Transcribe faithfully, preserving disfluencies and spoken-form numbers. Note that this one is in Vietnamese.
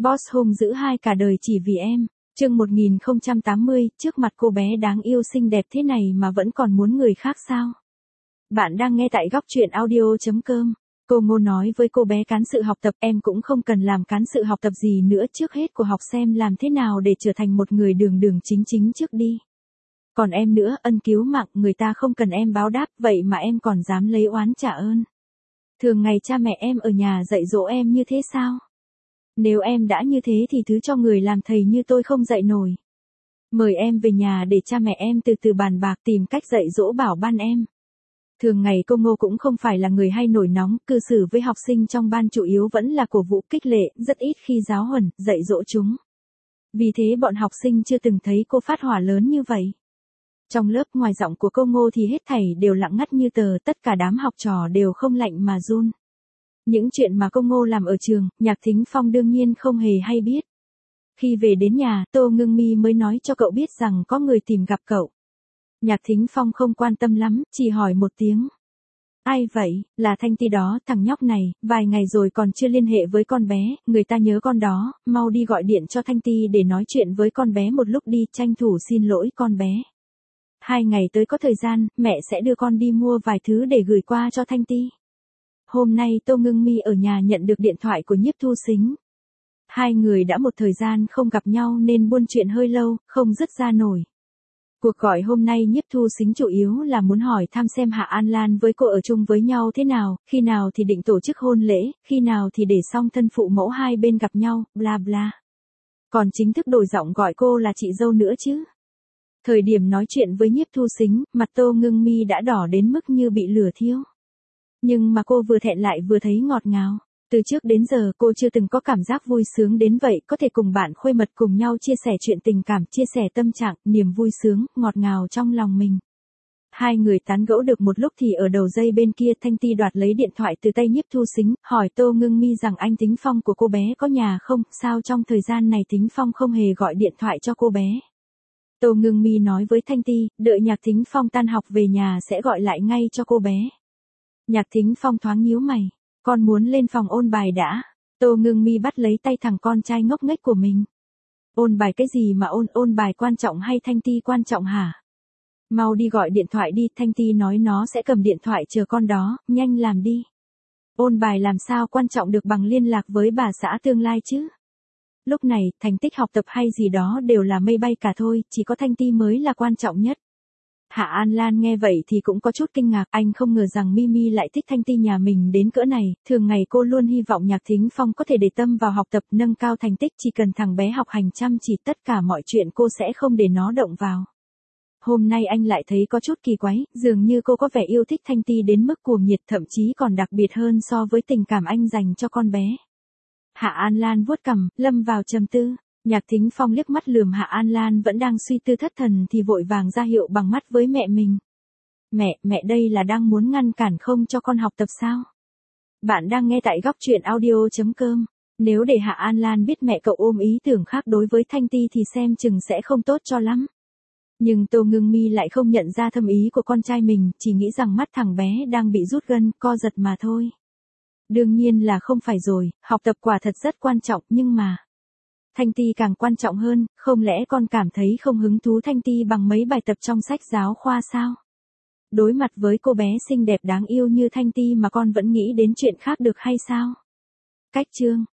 Boss hung dữ hai cả đời chỉ vì em. Chương một nghìn không trăm tám mươi, trước mặt cô bé đáng yêu xinh đẹp thế này mà vẫn còn muốn người khác sao? Bạn đang nghe tại góc truyện audio chấm com. Cô Ngô nói với cô bé cán sự học tập, em cũng không cần làm cán sự học tập gì nữa, trước hết cô học xem làm thế nào để trở thành một người đường đường chính chính trước đi. Còn em nữa, ân cứu mạng, người ta không cần em báo đáp, vậy mà em còn dám lấy oán trả ơn. Thường ngày cha mẹ em ở nhà dạy dỗ em như thế sao? Nếu em đã như thế thì thứ cho người làm thầy như tôi không dạy nổi. Mời em về nhà để cha mẹ em từ từ bàn bạc tìm cách dạy dỗ bảo ban em. Thường ngày cô Ngô cũng không phải là người hay nổi nóng, cư xử với học sinh trong ban chủ yếu vẫn là cổ vũ khích lệ, rất ít khi giáo huấn, dạy dỗ chúng. Vì thế bọn học sinh chưa từng thấy cô phát hỏa lớn như vậy. Trong lớp ngoài giọng của cô Ngô thì hết thảy đều lặng ngắt như tờ, tất cả đám học trò đều không lạnh mà run. Những chuyện mà cô Ngô làm ở trường, Nhạc Thính Phong đương nhiên không hề hay biết. Khi về đến nhà, Tô Ngưng Mi mới nói cho cậu biết rằng có người tìm gặp cậu. Nhạc Thính Phong không quan tâm lắm, chỉ hỏi một tiếng. Ai vậy? Là Thanh Ti đó, thằng nhóc này, vài ngày rồi còn chưa liên hệ với con bé, người ta nhớ con đó, mau đi gọi điện cho Thanh Ti để nói chuyện với con bé một lúc đi, tranh thủ xin lỗi con bé. Hai ngày tới có thời gian, mẹ sẽ đưa con đi mua vài thứ để gửi qua cho Thanh Ti. Hôm nay Tô Ngưng Mi ở nhà nhận được điện thoại của Nhiếp Thu Sính. Hai người đã một thời gian không gặp nhau nên buôn chuyện hơi lâu, không dứt ra nổi. Cuộc gọi hôm nay Nhiếp Thu Sính chủ yếu là muốn hỏi thăm xem Hạ An Lan với cô ở chung với nhau thế nào, khi nào thì định tổ chức hôn lễ, khi nào thì để xong thân phụ mẫu hai bên gặp nhau, bla bla. Còn chính thức đổi giọng gọi cô là chị dâu nữa chứ. Thời điểm nói chuyện với Nhiếp Thu Sính, mặt Tô Ngưng Mi đã đỏ đến mức như bị lửa thiêu. Nhưng mà cô vừa thẹn lại vừa thấy ngọt ngào. Từ trước đến giờ cô chưa từng có cảm giác vui sướng đến vậy, có thể cùng bạn khuê mật cùng nhau chia sẻ chuyện tình cảm, chia sẻ tâm trạng, niềm vui sướng, ngọt ngào trong lòng mình. Hai người tán gẫu được một lúc thì ở đầu dây bên kia Thanh Ti đoạt lấy điện thoại từ tay Nhiếp Thu Sính, hỏi Tô Ngưng Mi rằng anh Tính Phong của cô bé có nhà không, sao trong thời gian này Tính Phong không hề gọi điện thoại cho cô bé. Tô Ngưng Mi nói với Thanh Ti, đợi Nhạc Thính Phong tan học về nhà sẽ gọi lại ngay cho cô bé. Nhạc Thính Phong thoáng nhíu mày, con muốn lên phòng ôn bài đã. Tô Ngưng Mi bắt lấy tay thằng con trai ngốc nghếch của mình. Ôn bài cái gì mà ôn, ôn bài quan trọng hay Thanh Ti quan trọng hả? Mau đi gọi điện thoại đi, Thanh Ti nói nó sẽ cầm điện thoại chờ con đó, nhanh làm đi. Ôn bài làm sao quan trọng được bằng liên lạc với bà xã tương lai chứ? Lúc này, thành tích học tập hay gì đó đều là mây bay cả thôi, chỉ có Thanh Ti mới là quan trọng nhất. Hạ An Lan nghe vậy thì cũng có chút kinh ngạc, anh không ngờ rằng Mimi lại thích Thanh Ti nhà mình đến cỡ này, thường ngày cô luôn hy vọng Nhạc Thính Phong có thể để tâm vào học tập, nâng cao thành tích, chỉ cần thằng bé học hành chăm chỉ tất cả mọi chuyện cô sẽ không để nó động vào. Hôm nay anh lại thấy có chút kỳ quái, dường như cô có vẻ yêu thích Thanh Ti đến mức cuồng nhiệt, thậm chí còn đặc biệt hơn so với tình cảm anh dành cho con bé. Hạ An Lan vuốt cằm, lâm vào trầm tư. Nhạc Thính Phong liếc mắt lườm Hạ An Lan vẫn đang suy tư thất thần thì vội vàng ra hiệu bằng mắt với mẹ mình. Mẹ, mẹ đây là đang muốn ngăn cản không cho con học tập sao? Bạn đang nghe tại góc truyện audio chấm com. Nếu để Hạ An Lan biết mẹ cậu ôm ý tưởng khác đối với Thanh Ti thì xem chừng sẽ không tốt cho lắm. Nhưng Tô Ngưng Mi lại không nhận ra thâm ý của con trai mình, chỉ nghĩ rằng mắt thằng bé đang bị rút gân, co giật mà thôi. Đương nhiên là không phải rồi, học tập quả thật rất quan trọng nhưng mà... Thanh Ti càng quan trọng hơn, không lẽ con cảm thấy không hứng thú Thanh Ti bằng mấy bài tập trong sách giáo khoa sao? Đối mặt với cô bé xinh đẹp đáng yêu như Thanh Ti mà con vẫn nghĩ đến chuyện khác được hay sao? Cách chương